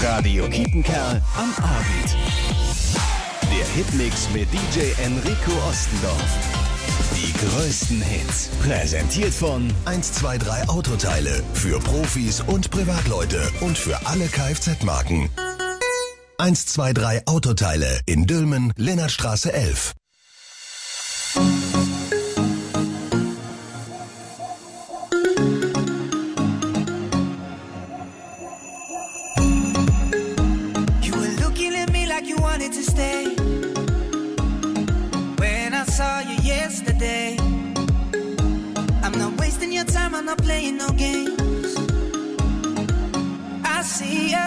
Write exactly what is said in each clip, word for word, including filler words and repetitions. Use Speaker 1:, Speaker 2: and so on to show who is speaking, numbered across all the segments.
Speaker 1: Radio Kietenkerl am Abend. Der Hitmix mit D J Enrico Ostendorf. Die größten Hits. Präsentiert von
Speaker 2: eins zwei drei Autoteile. Für Profis und Privatleute und für alle Kfz-Marken. eins zwei drei Autoteile in Dülmen, Lennartstraße elf.
Speaker 3: You wanted to stay when I saw you yesterday. I'm not wasting your time, I'm not playing no games. I see ya.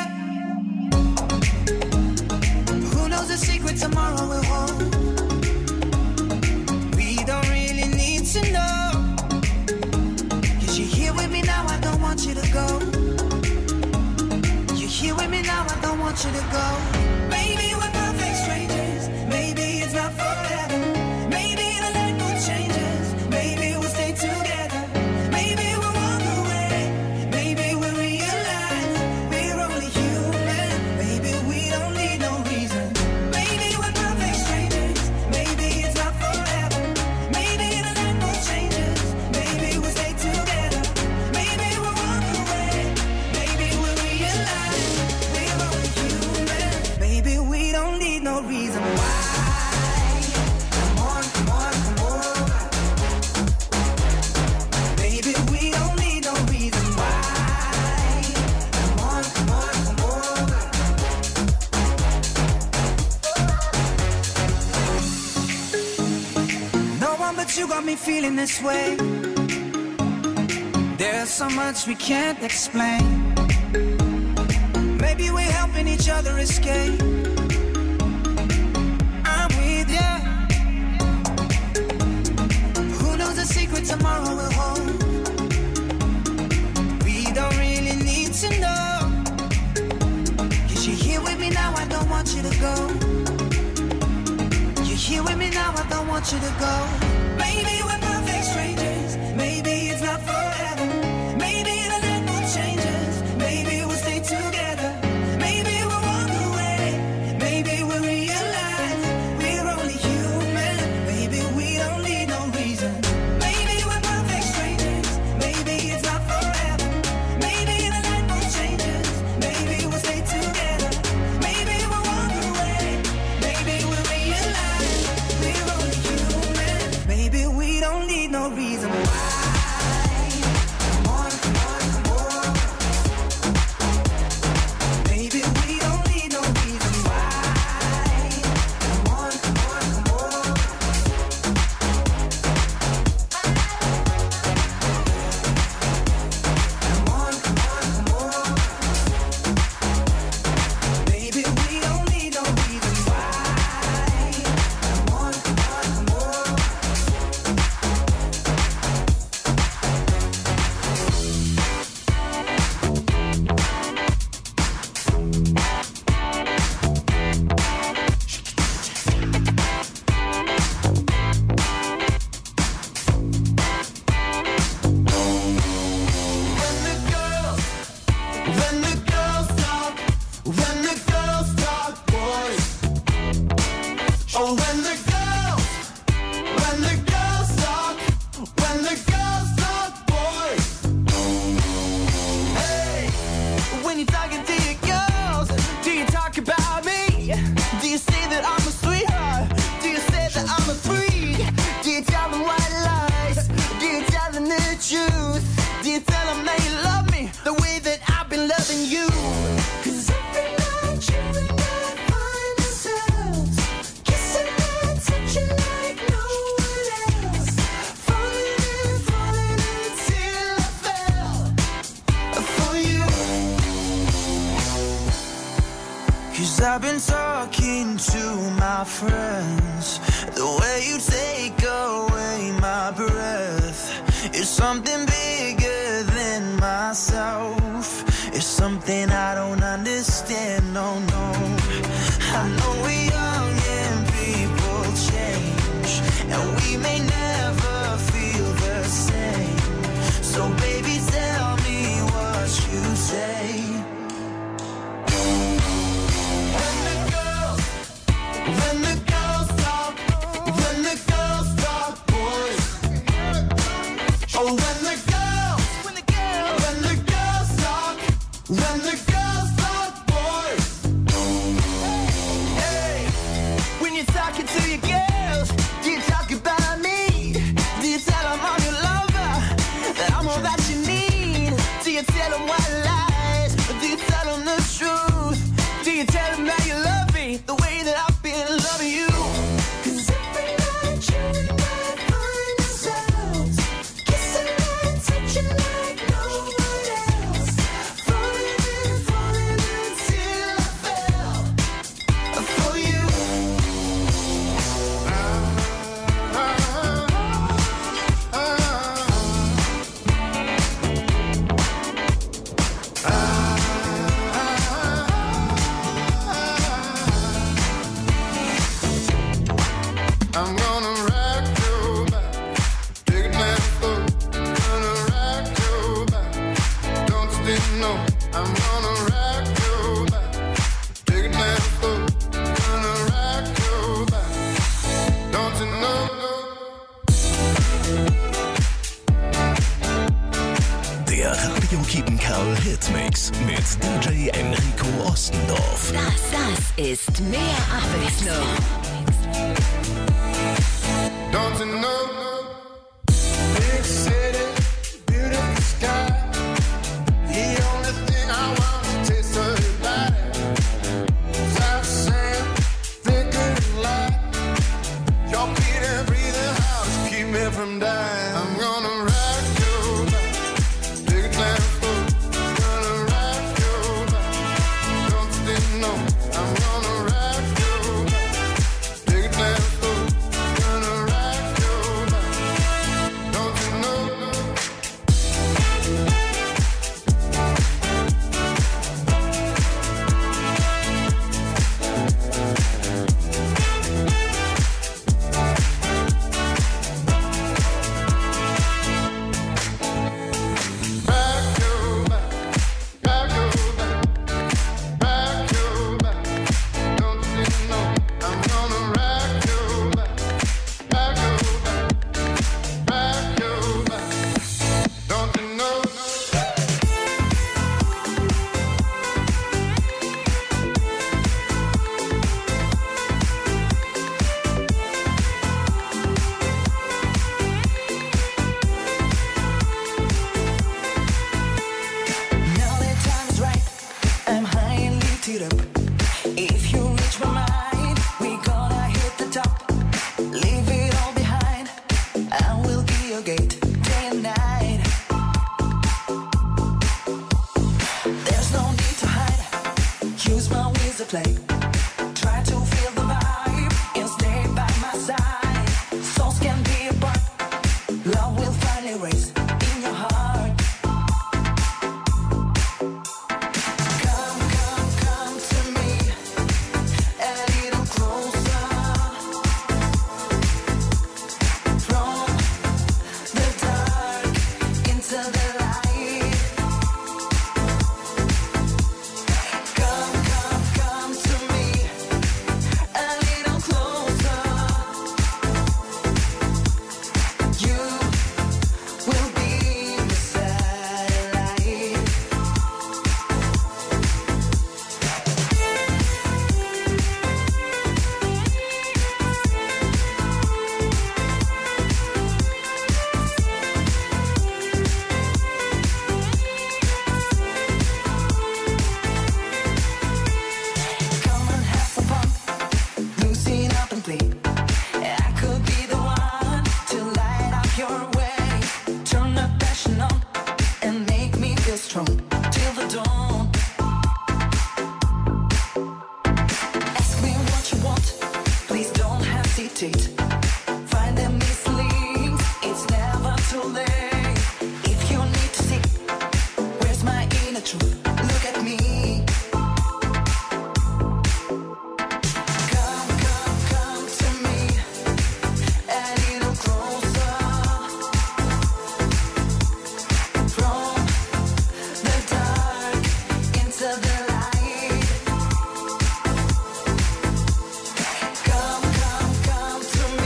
Speaker 3: Who knows the secret tomorrow will hold? We don't really need to know. Cause you're here with me now, I don't want you to go. You're here with me now, I don't want you to go. Maybe we're perfect strangers. Maybe it's not forever. Maybe the light mood changes. Maybe we'll stay together. Maybe we'll walk away. Maybe we'll realize we're only human. Maybe we don't need no reason. Maybe we're perfect strangers. Maybe it's not forever. Maybe the light mood changes. Maybe we'll stay together. Maybe we'll walk away. Maybe we'll realize we're only human. Maybe we don't need no reason why. Come on, come on, come on. Baby, we don't need no reason why. Come on, come on, come on. No one but you got me feeling this way. There's so much we can't explain. Maybe we're helping each other escape. I'm with ya. Who knows the secret tomorrow will hold? We don't really need to know. Cause you're here with me now, I don't want you to go. You're here with me now, I don't want you to go. Maybe we're perfect strangers. Maybe it's not forever. Maybe the light mood changes. Maybe we'll stay together. Maybe we'll walk away. Maybe we'll realize we're only human. Maybe we don't need no reason. Maybe we're perfect strangers. Maybe it's not forever. Maybe the light mood changes. Maybe we'll stay together. Maybe we'll walk away. Maybe we'll realize we're only human. Maybe we don't need no reason why. Come on, come on, come on. Maybe we don't need no reason why. Come on, come on, come on. Come on, come on, come on. Maybe we don't need no reason why. Come on, come on, come on. When the girls, when the girls talk, when the girls talk, boys. Oh, when the girls, when the girls talk, when the girls talk, boys. Hey, when you're talking to your girls, do you talk about me? Do you say that I'm a sweetheart? Do you say that I'm a freak? Do you tell them white lies? Do you tell them the truth? Do you tell them that you love me the way that I've been loving you? Cause every night you and I find ourselves kissing and touching like no one else. Falling and falling until I fell for you. Cause I've been talking to my friends. The way you take away my breath is something bigger than myself. It's something I don't understand, no, no. I know we're young and people change, and we may never feel the same. So baby, tell me what you say.
Speaker 2: Hits mit D J Enrico Ostendorf.
Speaker 4: Das, das ist mehr Abwechslung.
Speaker 5: Don't you know? Big city, beautiful sky. The only thing I want is to taste of your body. South sand, thicker than light. Your beat and breathing house keep me from dying. I'm gonna rock your body, big and damn full. Gonna rock your body, don't you know? I'm gonna rock your body, big and damn full. Gonna rock your body, don't you know? Rock your body, rock your body, rock your body, don't you know? I'm gonna rock your body, rock your body, rock your body, don't you know?
Speaker 3: Now the time is right, I'm high and lifted up. If you reach my mind, we gonna hit the top. Leave it all behind, I will be your gate, day and night. There's no need to hide, use my wings to play. Try to feel the vibe and stay by my side. Souls can be apart, love will finally raise in your heart. Come, come, come to me, a little closer. From the dark into the light. Come, come, come to me, a little closer. You will be my satellite. Come and have some fun, loosen up and play. I could be the one to light up your way. Turn the passion on and make me feel strong till the dawn. Ask me what you want, please don't hesitate. Find them misleadings, it's never too late. If you need to see, where's my inner truth? Look at me. Come, come, come to me, a little closer. From the dark into the light. Come, come, come to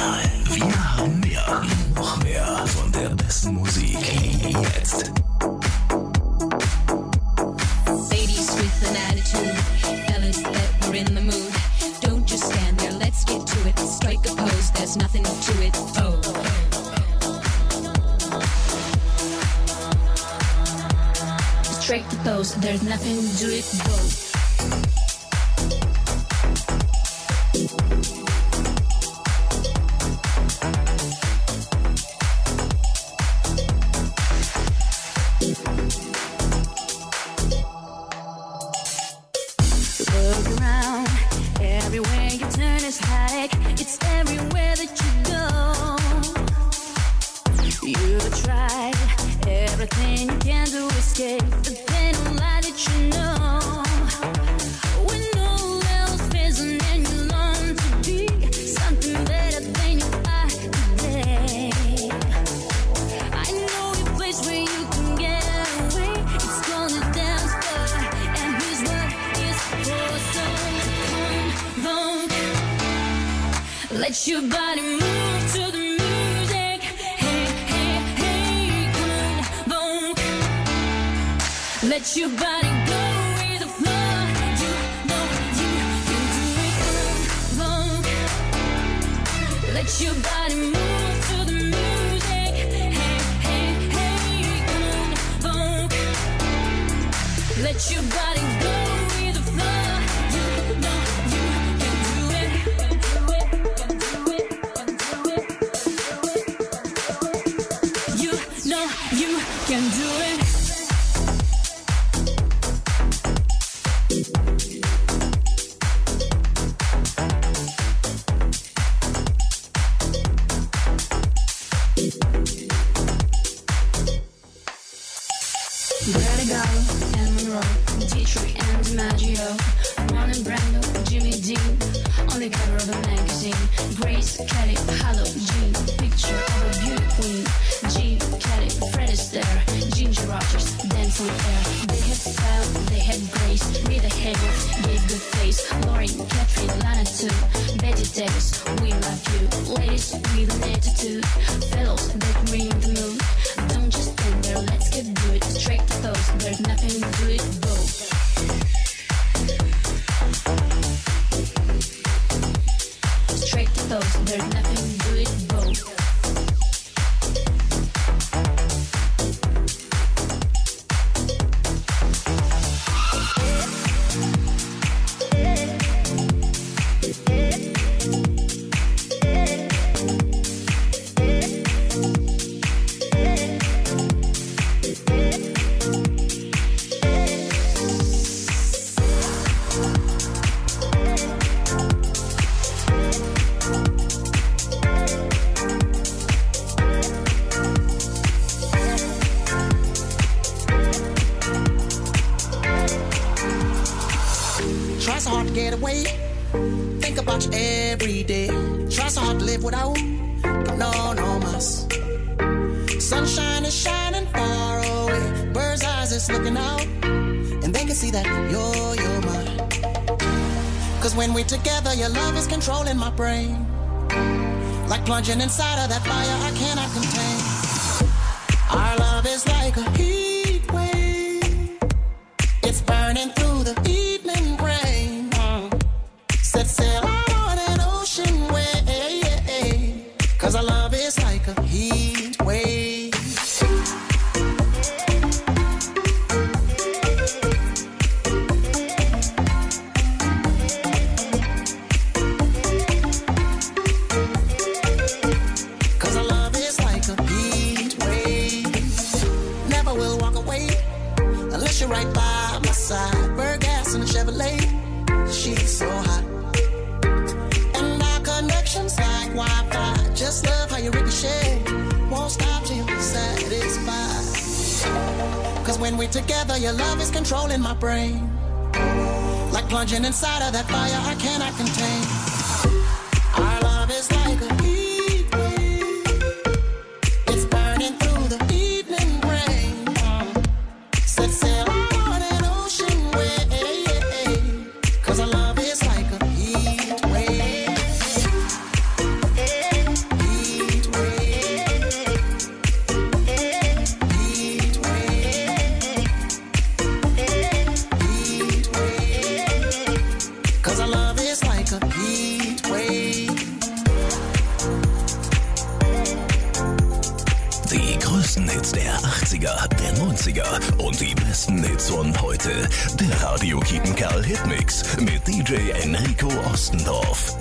Speaker 1: Egal, wir haben mehr. Noch mehr von der besten Musik. Jetzt.
Speaker 6: Ladies with an attitude, fellas that were in the mood. Don't just stand there, let's get to it. Strike a pose, there's nothing to it. Oh. Strike the pose, there's nothing to it. Go. Let your body move to the music. Hey, hey, hey, come on, boom. Let your body go with the flow. You know you can do it, come on, boom. Let your body move to the music. Hey, hey, hey, come on, boom. Let your body go with the flow. You know you can do it. You can do it. Greta Garbo and Monroe, Dietrich and DiMaggio, Juan and Brando, Jimmy Dean, on the cover of a magazine. Grace Kelly, Hallow Jean, picture of a beauty queen. Jean Kelly, Fred Astaire, Ginger Rogers, dance on air. They had style, they had grace. Rita Hayworth gave good face. Lauren, Catherine, Lana too. Betty Davis, we love you. Ladies with an attitude, fellows that bring the mood. Don't just stand there, let's get do it. Strike the pose, there's nothing to it. Go. Strike the pose, there's nothing to it. Go.
Speaker 7: Together, your love is controlling my brain. Like plunging inside of that fire I cannot contain. Our love is like a heat wave. It's burning through the evening rain. Mm. Set sail on an ocean wave. Cause our love is like a heat wave. Right by my side, burn gas in a Chevrolet. She's so hot, and our connection's like Wi-Fi. Just love how you ricochet, won't stop till you're satisfied. Cause when we're together, your love is controlling my brain. Like plunging inside of that fire I cannot contain. Our love is like a heat wave. It's burning through the evening rain. Set sail. Cause our love is like a heat wave.
Speaker 2: achtziger, der neunziger und die besten Hits von heute. Der Radio Kiepenkerl Hitmix mit D J Enrico Ostendorf.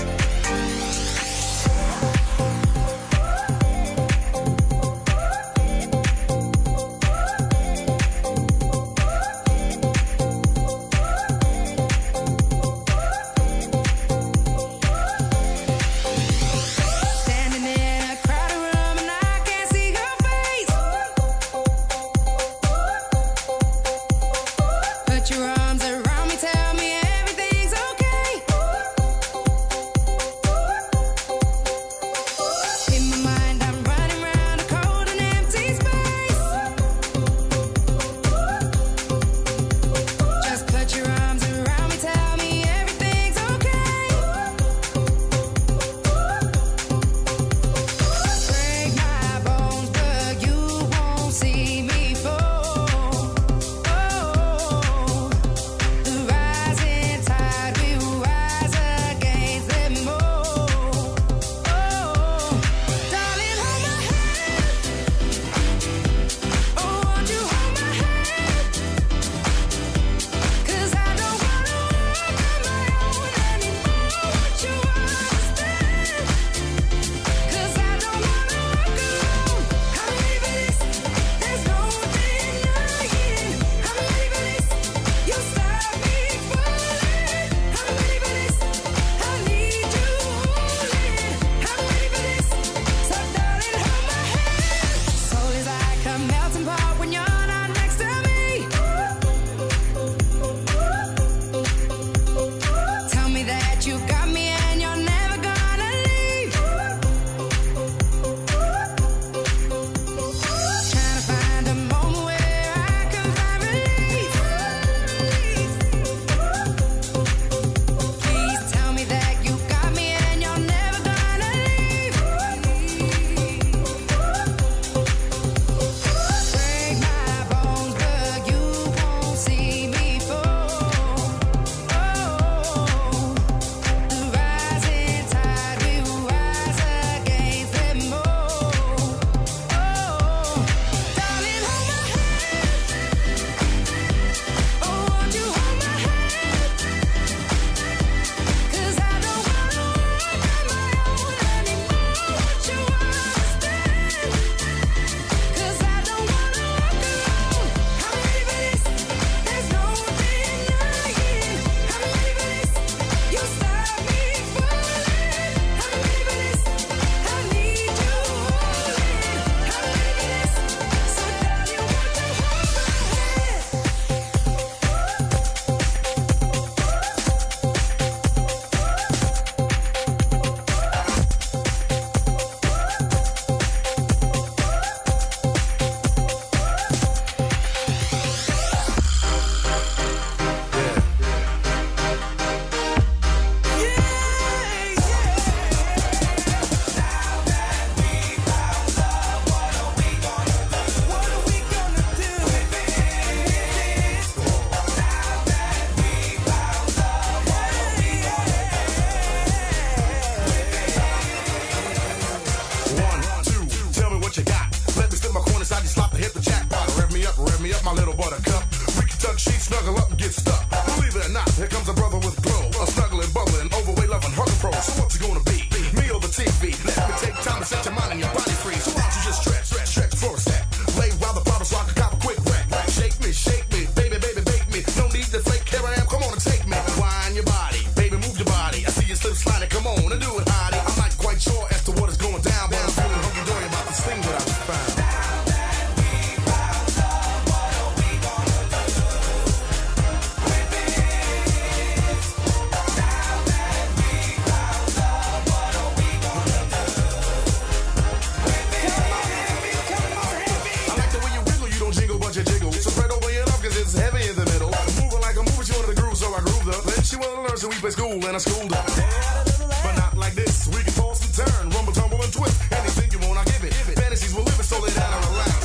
Speaker 5: So we play school and I schooled her. But not like this. We can toss and turn, rumble, tumble, and twist. Anything you want, I give it. Fantasies will live it, so lay down and relax.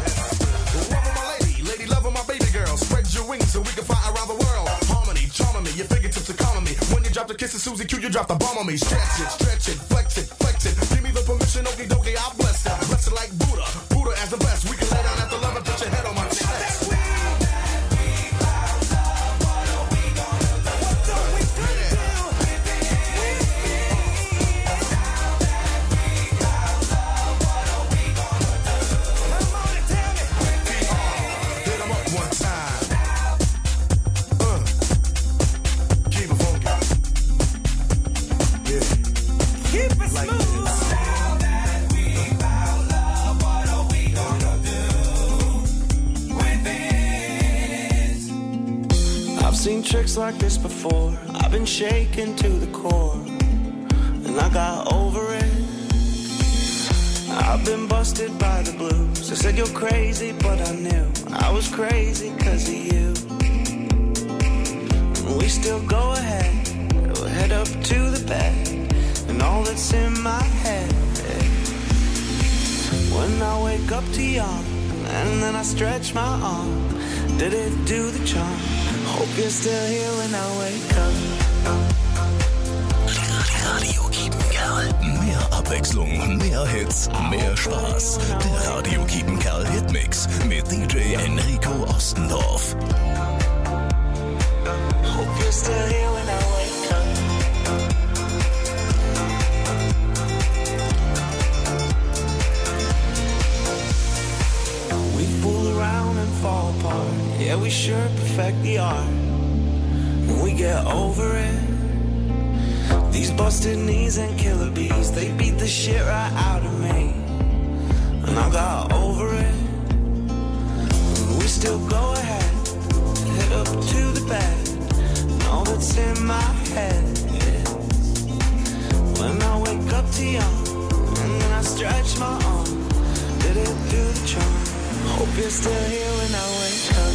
Speaker 5: Love of my lady, lady love of my baby girl. Spread your wings so we can fly around the world. Harmony, charming me, your fingertips are calming me. When you drop the kisses, Susie Q, you drop the bomb on me. Stretch it, stretch it, flex it, flex it. Give me the permission, okie dokie, I'll bless it. Bless it like Buddha, Buddha as the best. We can lay down at the level.
Speaker 8: tricks like this before. I've been shaken to the core, and I got over it. I've been busted by the blues. I said you're crazy, but I knew I was crazy cause of you. We still go ahead, we'll head up to the bed, and all that's in my head. When I wake up to yawn, and then I stretch my arm, did it do the charm? Hope you're still here when I wake up.
Speaker 2: Radio Kiepenkerl. Mehr Abwechslung, mehr Hits, mehr Spaß. Der Radio Kiepenkerl Hitmix mit D J Enrico Ostendorf.
Speaker 8: Hope you're still here when I wake up. We fool around and fall apart. Yeah, we sure perfect the art. When we get over it, these busted knees and killer bees, they beat the shit right out of me. And I got over it. We still go ahead, head up to the bed. And all that's in my head is when I wake up to yawn, and then I stretch my arm, did it do the charm? Hope you're still here when I wake up.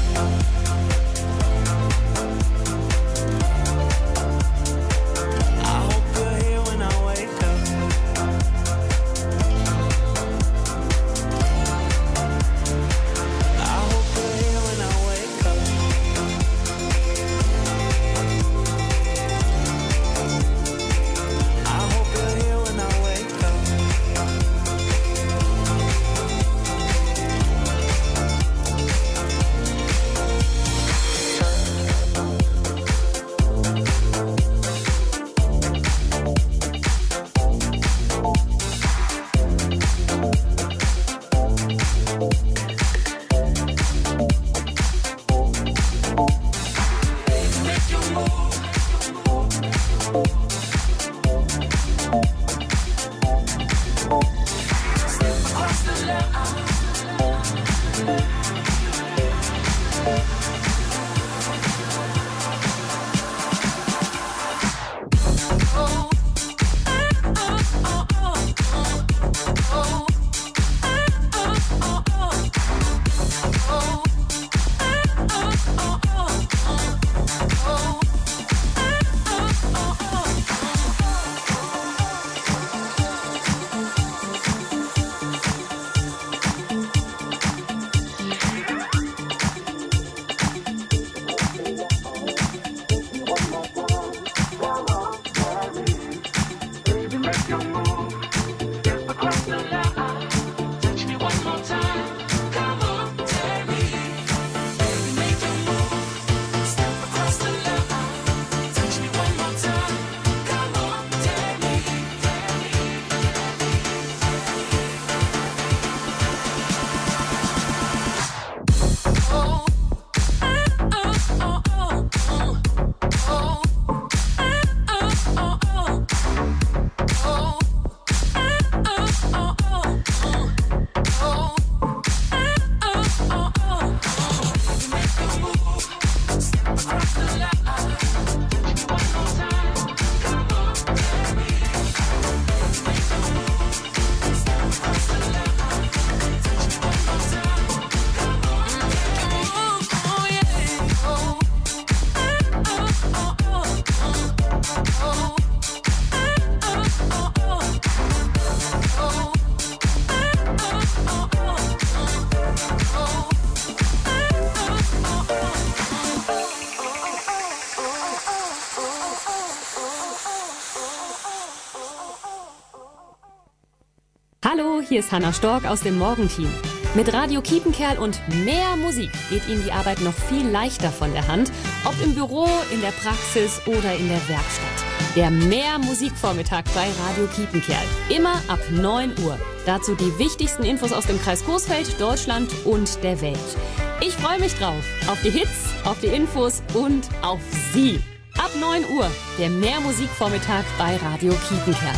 Speaker 9: Hallo, hier ist Hanna Stork aus dem Morgenteam. Mit Radio Kiepenkerl und mehr Musik geht Ihnen die Arbeit noch viel leichter von der Hand, ob im Büro, in der Praxis oder in der Werkstatt. Der Mehr Musikvormittag bei Radio Kiepenkerl. Immer ab neun Uhr. Dazu die wichtigsten Infos aus dem Kreis Coesfeld, Deutschland und der Welt. Ich freue mich drauf. Auf die Hits, auf die Infos und auf Sie. Ab neun Uhr. Der Mehr Musikvormittag bei Radio Kiepenkerl.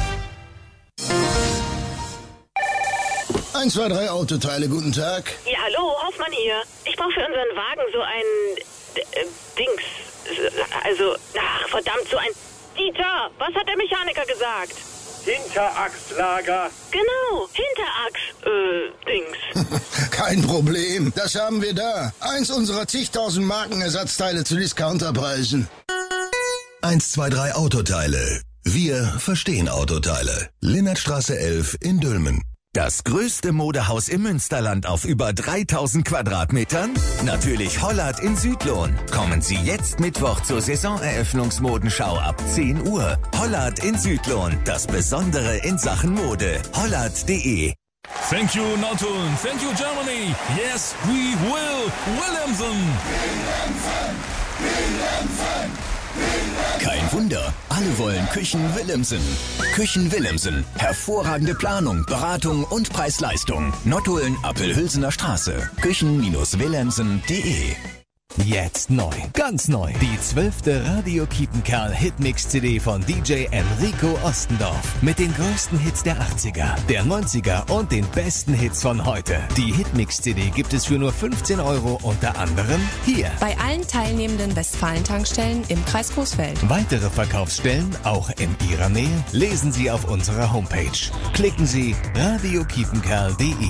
Speaker 10: eins, zwei, drei Autoteile, guten Tag.
Speaker 11: Ja, hallo, Hoffmann hier. Ich brauche für unseren Wagen so ein äh, Dings, Also, ach, verdammt, so ein... Dieter, was hat der Mechaniker gesagt?
Speaker 12: Hinterachslager.
Speaker 11: Genau, Hinterachs, äh, Dings.
Speaker 10: Kein Problem, das haben wir da. Eins unserer zigtausend Markenersatzteile zu Discounterpreisen.
Speaker 2: eins zwei drei Autoteile. Wir verstehen Autoteile. Linnertstraße elf in Dülmen.
Speaker 1: Das größte Modehaus im Münsterland auf über dreitausend Quadratmetern? Natürlich Hollard in Südlohn. Kommen Sie jetzt Mittwoch zur Saisoneröffnungsmodenschau ab zehn Uhr. Hollard in Südlohn, das Besondere in Sachen Mode. Hollard punkt de.
Speaker 13: Thank you, Norton. Thank you, Germany. Yes, we will. Williamson.
Speaker 1: Williamson. Williamson. Kein Wunder, alle wollen Küchen Willemsen. Küchen Willemsen. Hervorragende Planung, Beratung und Preis-Leistung. Nottuln, Appelhülsener Straße. Küchen Willemsen punkt de. Jetzt neu, ganz neu. Die zwölfte Radio Kiepenkerl Hitmix C D von D J Enrico Ostendorf. Mit den größten Hits der achtziger, der neunziger und den besten Hits von heute. Die Hitmix C D gibt es für nur fünfzehn Euro unter anderem hier.
Speaker 14: Bei allen teilnehmenden Westfalen-Tankstellen im Kreis Coesfeld.
Speaker 1: Weitere Verkaufsstellen, auch in Ihrer Nähe, lesen Sie auf unserer Homepage. Klicken Sie radio kiepenkerl punkt de.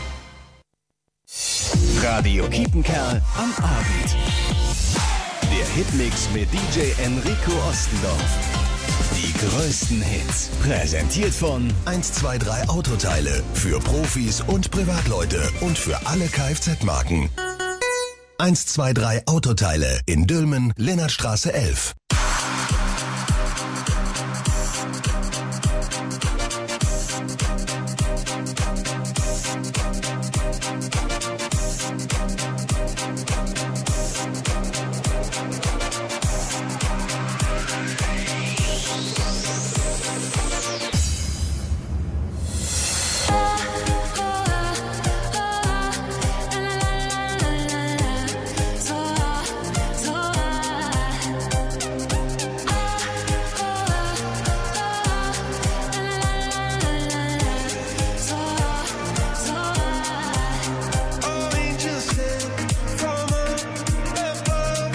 Speaker 1: Radio Kiepenkerl am Abend. Der Hitmix mit D J Enrico Ostendorf. Die größten Hits. Präsentiert von
Speaker 2: eins zwei drei Autoteile. Für Profis und Privatleute und für alle Kfz-Marken. eins zwei drei Autoteile in Dülmen, Linnertstraße elf.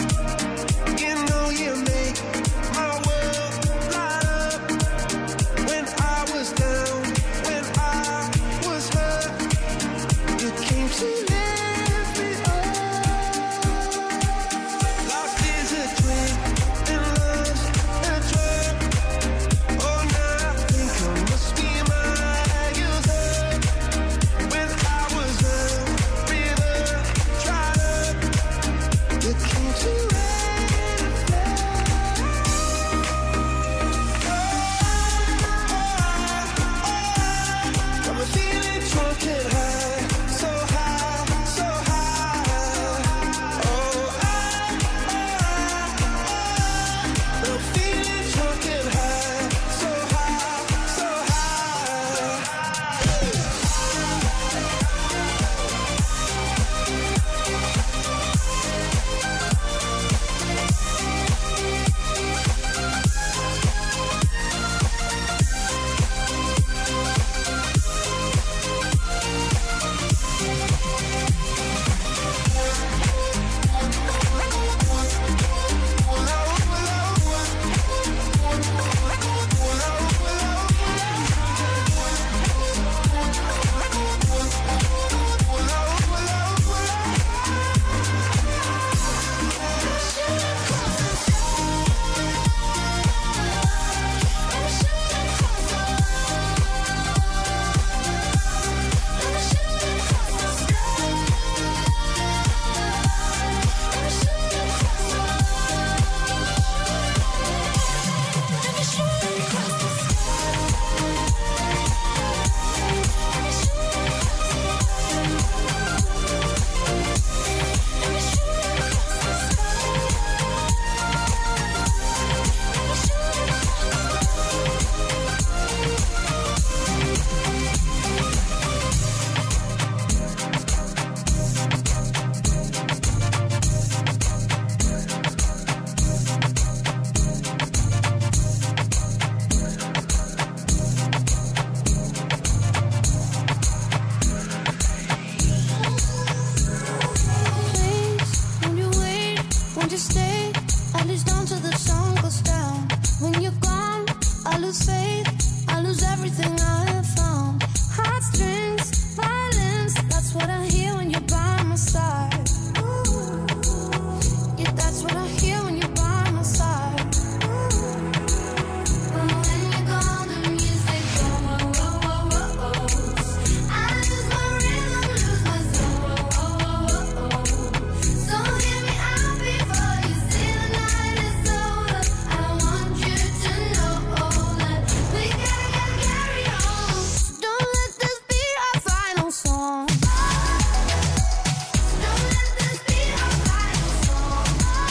Speaker 5: When
Speaker 6: I lose faith, I lose everything I have found. Heartstrings, violence, that's what I hear when you're by my side. Ooh. Yeah, that's what I hear when you're by my side. But when you're gone, the music goes, whoa, whoa, whoa, whoa, whoa. I lose my rhythm, lose my soul, whoa, whoa, whoa, whoa. So hear me out before you see the night is over. I want you to know that we gotta, gotta carry on. Don't let this be our final song. Don't let this be our final song.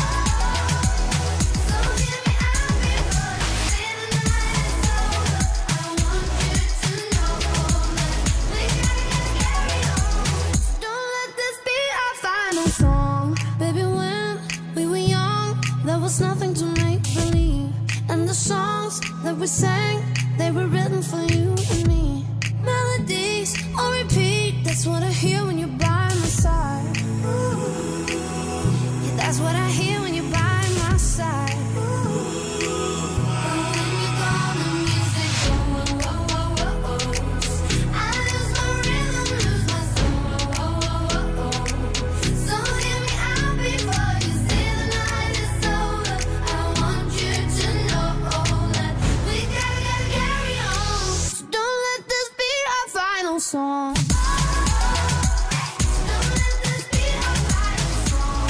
Speaker 6: So hear me out before you see the night is over. I want you to know that we gotta, gotta carry on. Don't let this be our final song. Baby, when we were young, there was nothing to make believe. And the songs that we sang, they were written for you and me. Melodies on repeat, that's what I hear when you're by my side. Ooh. Yeah, that's what I hear when you're by my side. Ooh. But when you're gone, the music goes, whoa, whoa, whoa, whoa. I lose my rhythm, lose my soul, whoa, whoa, whoa, whoa. So hear me out before you see the night is over. I want you to know that we gotta, gotta carry on. So don't let this be our final song. Don't let this be our final song.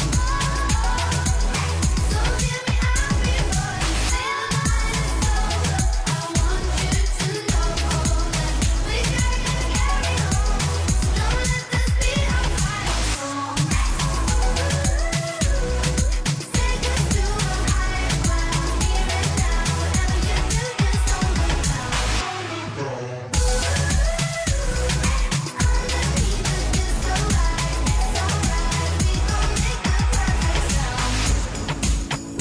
Speaker 6: So hear me out before you see the night is over. I want you to know that we gotta, gotta carry on. Don't let this be our final song. Take us to a higher ground, here and now. Whatever you do, just don't look down. Underneath it, it's alright, it's alright. We gon' make the perfect sound.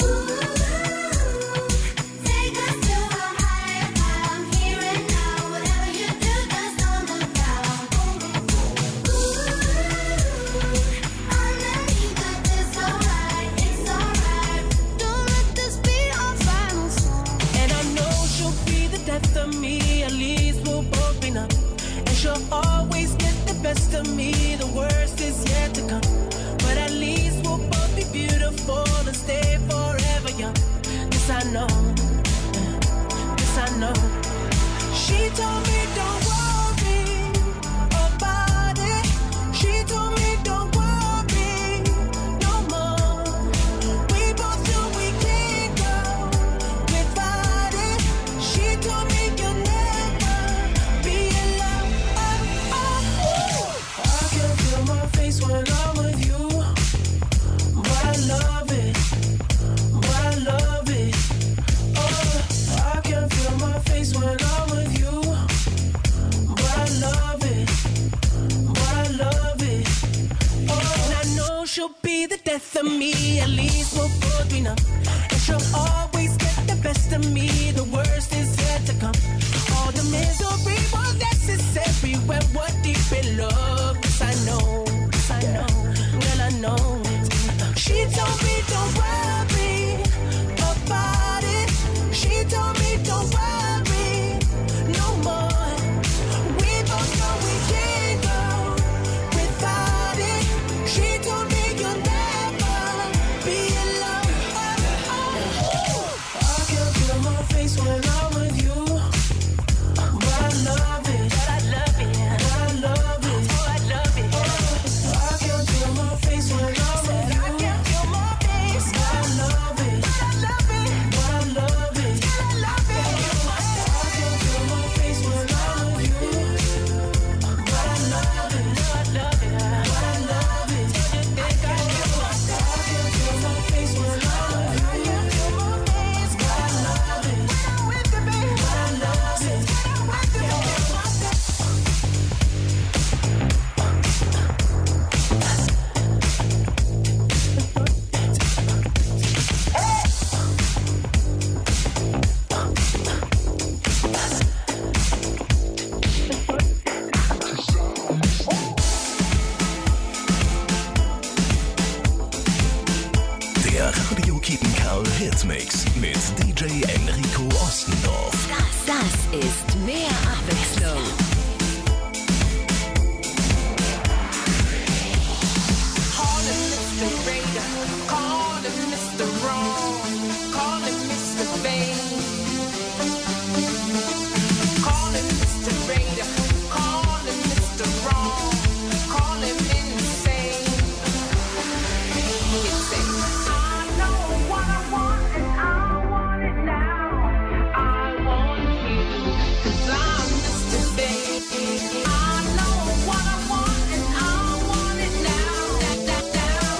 Speaker 6: Take us to a higher ground, here and now. Whatever you do, just don't look down. Underneath it, it's alright, it's alright. Don't let this be our final song.
Speaker 15: And I know she'll be the death of me. At least we'll both be numb. And she'll always get the best of me. The worst is yet to come. But at least we'll both be beautiful and stay forever young. This I know. This I know. She told me don't worry about it. She told me don't worry no more. We both know we can't go without it. She told me you'll never be alone. Oh, oh, oh. I can feel my face when I'm with you. But I love it. But I love it. Oh, I can feel my face when I'm with you. But I love it. But I love it. Oh, and I know she'll be the death of me. At least we'll both be numb. And she'll always get the best of me. The worst is yet to come. All the misery was necessary when we're deep in love. Yes, I know. Yes, I know. Well, I know. She told me don't worry about it. She told me don't worry no more. We both know we can't go without it. She told me you'll never be alone. Oh, oh. I can feel my face when I'm with you. But I love it. But I love it. But I love it. Oh, I love it. Oh, I can feel my face when I'm with you. I can feel my face. But I love it. But I love it. But I love it. But I love it. I can feel my face when I'm with you. But I love it. But I love it. But I love it. I can feel my face when I'm with you. I can feel my face. But I love it. When I'm with you, baby. But I love it. When I'm with you,
Speaker 2: Der Radio Kiepenkerl Hitmix mit D J Enrico Ostendorf.
Speaker 4: Das Das ist mehr Abwechslung.
Speaker 15: Call him Mister Raider, call him Mister Wrong, call him Mister Vain. Call him Mister Raider, call him Mister Wrong, call him insane. It's safe. I know what I want and I want it now. I want you, 'cause I'm Mister Vain. I know what I want and I want it now. That, that, now,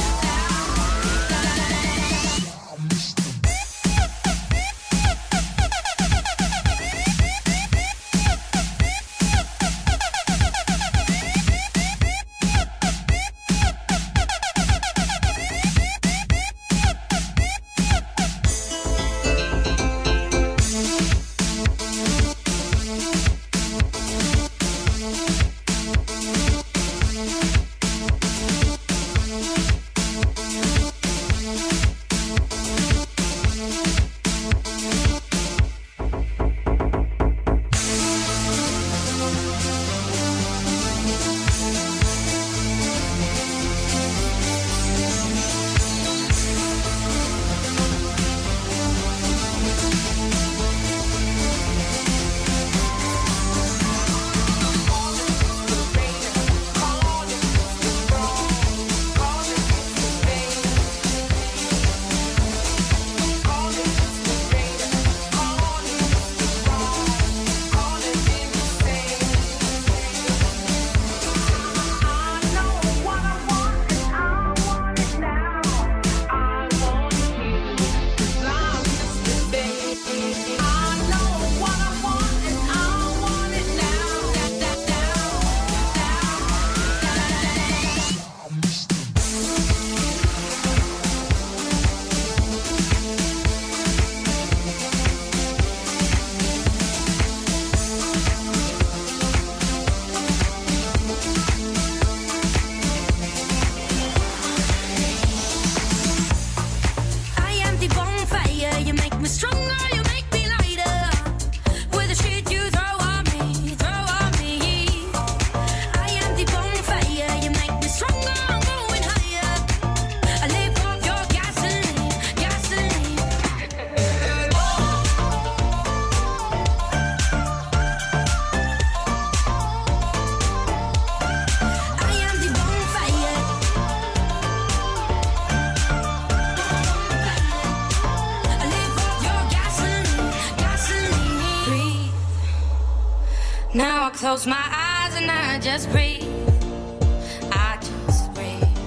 Speaker 6: Now I close my eyes and I just breathe. I just breathe.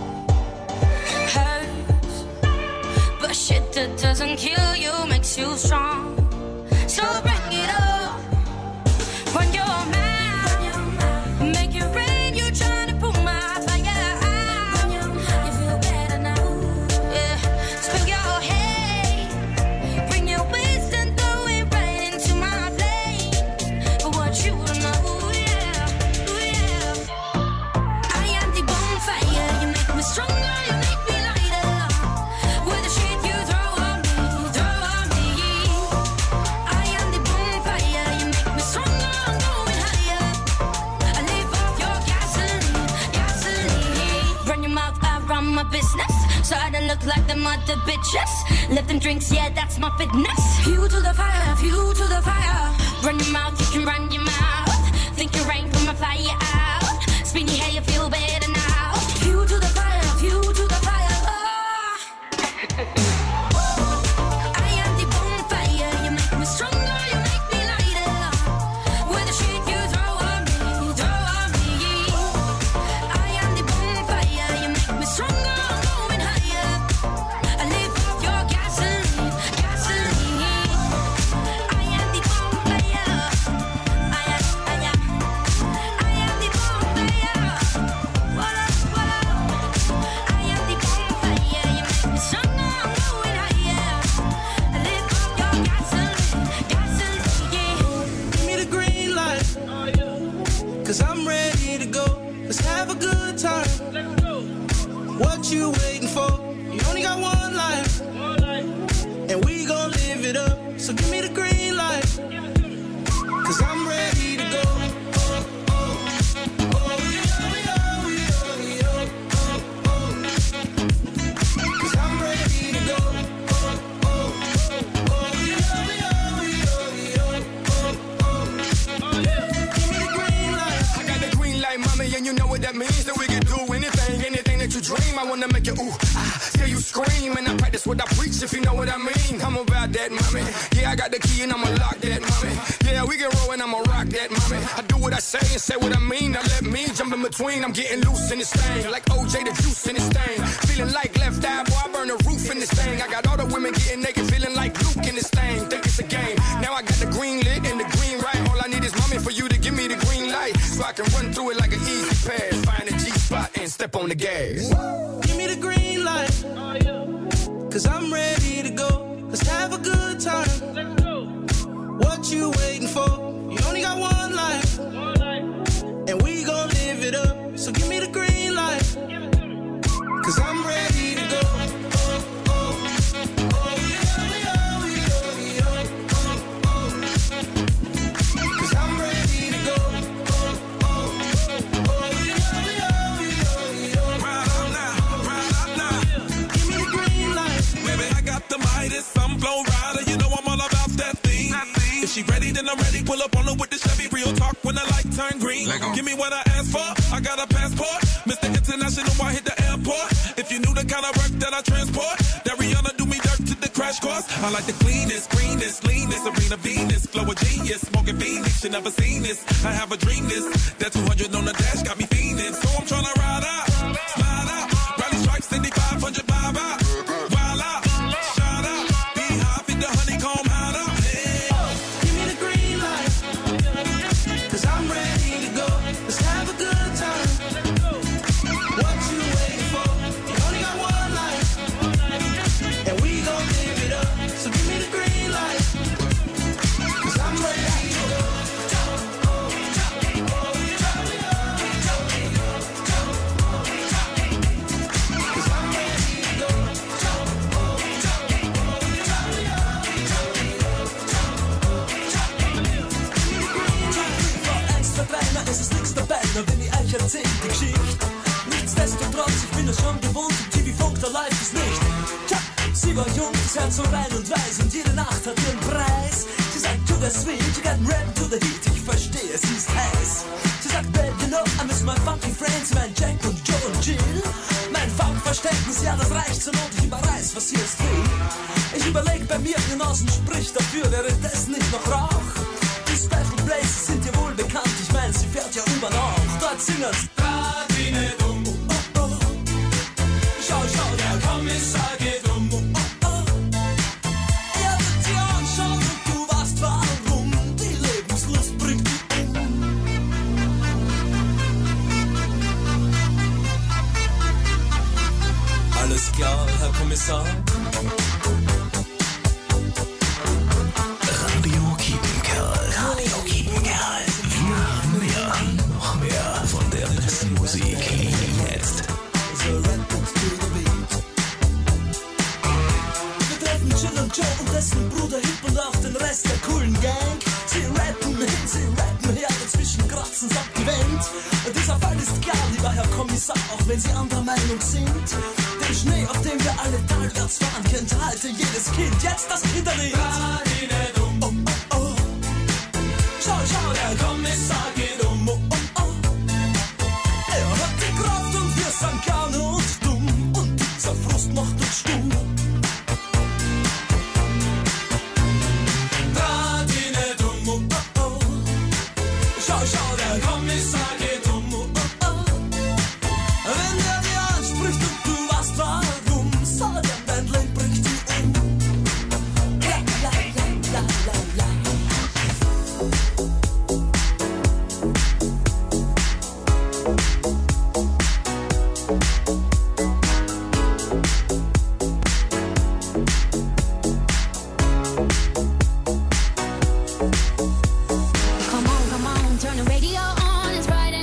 Speaker 6: Hurts, but shit that doesn't kill you makes you strong. So bring it up when you're mad. Make it rain, you're trying to pull my fire out. You feel better now, yeah. Spill your hate, bring your waste and throw it right into my flame. But what you don't know, yeah, yeah. I am the bonfire, you make me stronger, you make me lighter. With the shit you throw on me, throw on me. I am the bonfire, you make me stronger, I'm going higher. I live off your gasoline, gasoline. Run your mouth, I run my business, so I don't look like the mother bitches. Lifting drinks, yeah, that's my fitness. Fuel to the fire, fuel to the fire. Run your mouth, you can run your mouth. Think you're rain from a fire out. Spinny hair, you feel better now. Fuel to the fire, fuel to the fire. Oh. I am the bonfire, you make me stronger, you make me lighter. With the shit you throw on me, throw on me. I am the bonfire, you make me stronger, I'm going higher. I live off your gasoline, gasoline. I am the bonfire. I am, I am, I am the bonfire. What up, what up? I am the bonfire, you make me stronger, I'm going higher. I live off your gasoline, gasoline, yeah.
Speaker 15: Give me the green light, cause I'm ready to go. Let's have a good time. What you waiting for? You only got one life, and we gon' live it up. So give me the green light. Cause I'm ready to go. Oh, oh, oh, yo, yo, yo, yo, oh, oh. Cause I'm ready to go. Oh, oh, oh, yo, yo, yo, yo, oh, oh. Oh, yeah. Give me the green light.
Speaker 16: I got the green light, mommy, and you know what that means. That we can do anything, anything that you dream. I wanna make you ooh, ah, hear you scream. And I practice what I preach, if you know what I mean. I'm about that, mommy. Yeah, I got the key and I'ma lock that, mommy. Yeah, we can roll and I'ma rock that, mommy. I do what I say and say what I mean. Now let me jump in between. I'm getting loose in this thing, like O J the juice in this thing. Feeling like left eye, boy, I burn the roof in this thing. I got all the women getting naked, feeling like Luke in this thing. Think it's a game. Now I got the green lit and the green right. All I need is mommy for you to give me the green light, so I can run through it like an easy pass. Find a G spot and step on the gas.
Speaker 15: Give me the green light. Cause I'm ready to go. Let's have a good time. What you waiting for? You only got one life. And we gon' live it up. So give me the green light. Cause I'm ready to go. Oh, oh, oh, yo, yo, yo, yo, oh, oh. Cause I'm ready to go. Oh, oh, oh, yo, yo, yo, yo.
Speaker 8: Right up now, right up now.
Speaker 15: Give me the green light.
Speaker 8: Baby, I got the Midas, I'm flow rider. You know I'm all about that thing. If she ready, then I'm ready. Pull up on her with the Chevy. Real talk when the light turn green. Give me what I asked for. I got a passport. Mister International, I hit the airport. If you knew the kind of work that I transport, that Rihanna do me dirt to the crash course. I like the cleanest, greenest, leanest, Serena Venus, flow of genius, smoking Phoenix. You never seen this. I have a dream this. That two hundred on the dash got me fiending. So I'm tryna ride out, slide out, rally stripes, seventy-five hundred, vibe out, wild out, shout out, be high, fit the honeycomb hide out.
Speaker 15: Give me the green light. Cause I'm ready to go. Let's have a good time. What you waiting for? You only got one life. And we gon' live it up. So give me the green light. Cause I'm ready to go. Cause I'm ready to go.
Speaker 17: Es ist nix dabei, nur wenn ich euch erzähl die Geschichte. Nichtsdestotrotz, ich bin es schon gewohnt, im T V-Funk, da läuft es nicht. Tja, sie war jung, das Herz so rein und weiß und jede Nacht hat ihren Preis. Sie sagt, to the sweet, you got rap to the heat, ich verstehe, sie ist heiß. Sie sagt, babe, you know, I miss my funky friends, mein Jack und Joe und Jill. Mein Funkverständnis, ja, das reicht zur Not, ich überreiß, was hier ist will. Ich überleg bei mir, Genossen spricht dafür, wäre das nicht noch Rauch? Die Special Places sind dir wohl bekannt, ich mein, sie fährt ja U-Bahn auch. Dort singen's Radine nicht um, oh, oh, oh. Schau, schau, der Kommissar geht um, oh, oh, oh. Er wird dir anschauen und du weißt warum. Die Lebenslust bringt dich um. Alles klar, Herr Kommissar.
Speaker 2: Radio Kiepenkerl. Radio Kiepenkerl. Wir haben mehr, noch mehr von der besten Musik. Jetzt.
Speaker 17: Wir treffen Jill und Joe und dessen Bruder Hip und auch den Rest der coolen Gang. Sie rappen hin, sie rappen her, dazwischen kratzen samt die Wand. Dieser Fall ist klar, lieber Herr Kommissar, auch wenn Sie anderer Meinung sind. Den Schnee, auf dem wir alle talwärts fahren, kennt halte jedes Kind. Jetzt das Kinderlied. Oh, oh, oh. Schau, schau, der Kommissar geht um. Oh, oh, oh. Er hat die Kraft und wir sind gerne und dumm. Und dieser Frust macht uns stumm. Draht ihn nicht um. Oh, oh, oh. Schau, schau, der Kommissar geht um. Oh, oh, oh. Wenn er dir anspricht und du weißt warum, sag ihm, dein Leben bringt dich um. La, la, la, la, la, la.
Speaker 6: Come on, come on, turn the radio on. It's Friday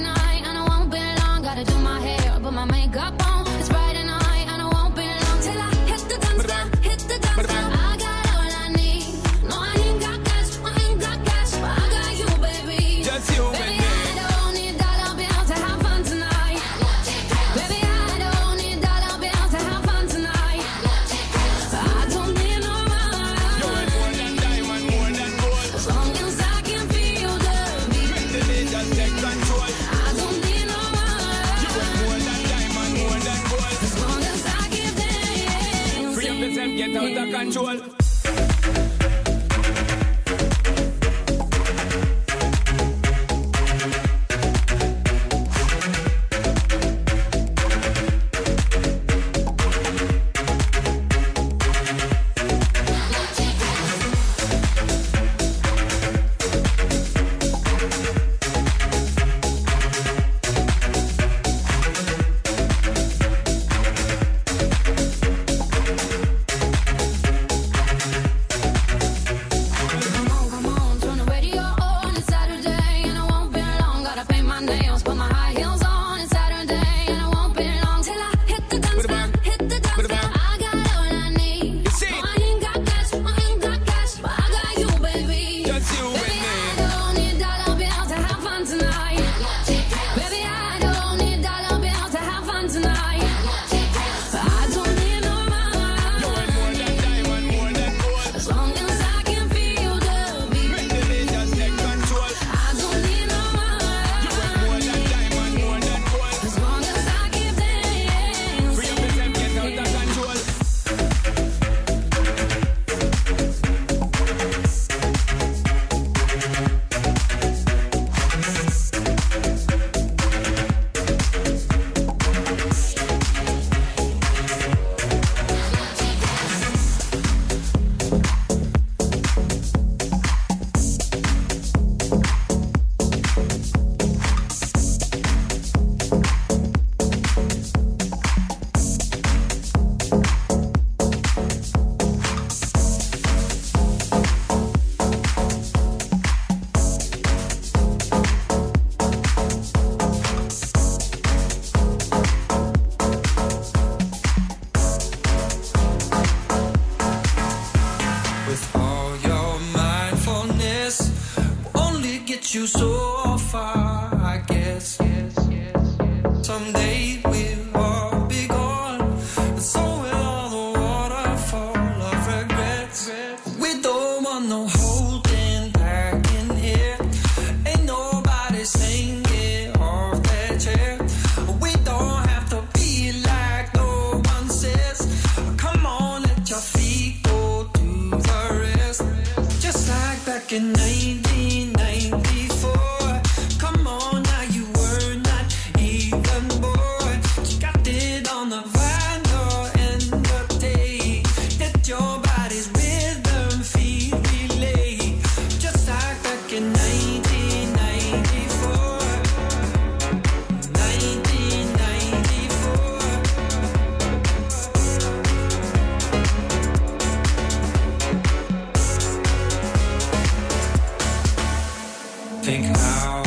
Speaker 8: control. You so far, I guess. Someday we'll all be gone, and so will all the waterfall of regrets. We don't want no holding back in here. Ain't nobody singing off their chair. We don't have to be like no one says. Come on, let your feet go do the rest. Just like back in nineteen ninety. Come on, now you were not even born. You got it on the vinyl and the tape. Let your body's rhythm feel relay. Just like back in nineteen ninety-four. nineteen ninety-four. Think how